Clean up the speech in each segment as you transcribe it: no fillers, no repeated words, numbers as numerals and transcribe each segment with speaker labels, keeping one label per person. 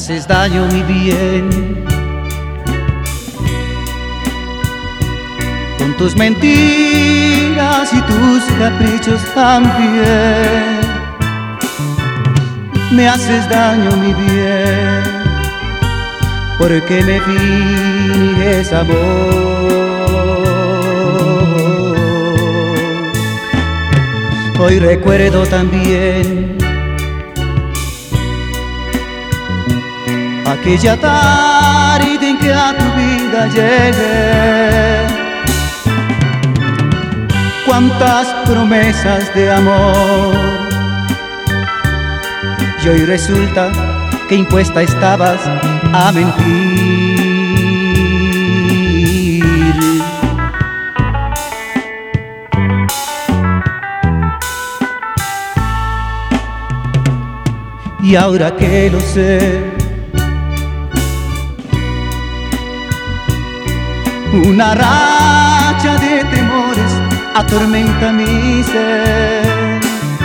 Speaker 1: haces daño, mi bien, con tus mentiras y tus caprichos también. Me haces daño, mi bien, porque me finges amor. Hoy recuerdo también aquella tarde en que a tu vida llegué. Cuántas promesas de amor, y hoy resulta que impuesta estabas a mentir. Y ahora que lo sé, una racha de temores atormenta mi ser,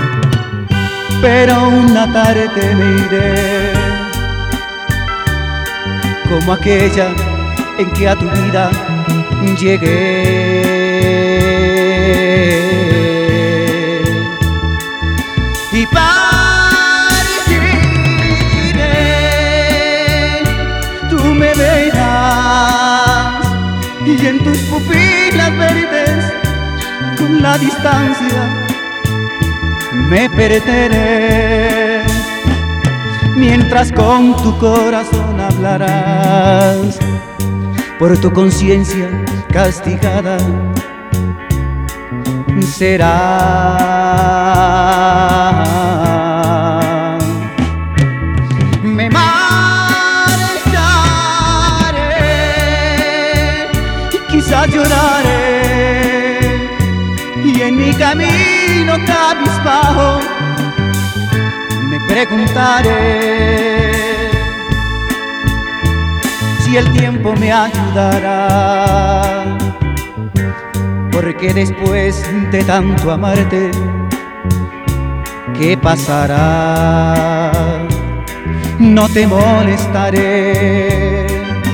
Speaker 1: pero una tarde me iré, como aquella en que a tu vida llegué. Y partiré, tú me verás, y en tus pupilas verdes, con la distancia me perderé, mientras con tu corazón hablarás, por tu conciencia castigada será. Me marcharé y quizás lloraré, y en mi camino cabizbajo me preguntaré si el tiempo me ayudará, porque después de tanto amarte, ¿qué pasará? No te molestaré,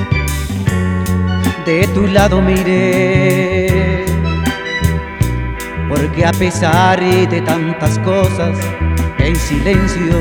Speaker 1: de tu lado me iré, porque a pesar de tantas cosas, en silencio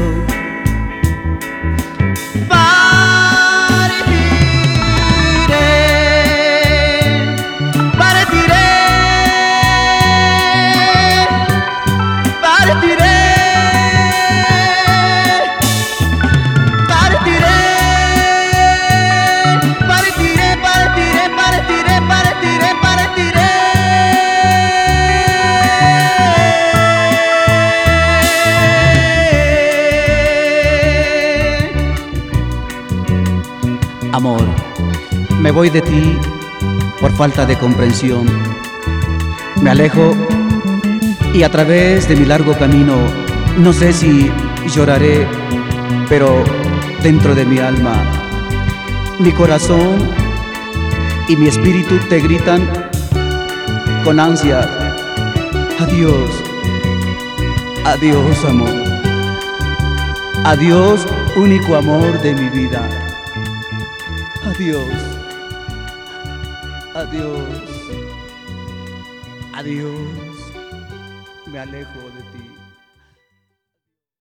Speaker 1: amor, me voy de ti por falta de comprensión. Me alejo y a través de mi largo camino, no sé si lloraré, pero dentro de mi alma, mi corazón y mi espíritu te gritan con ansia: adiós, adiós amor, adiós único amor de mi vida. Adiós, adiós, adiós, me alejo de ti.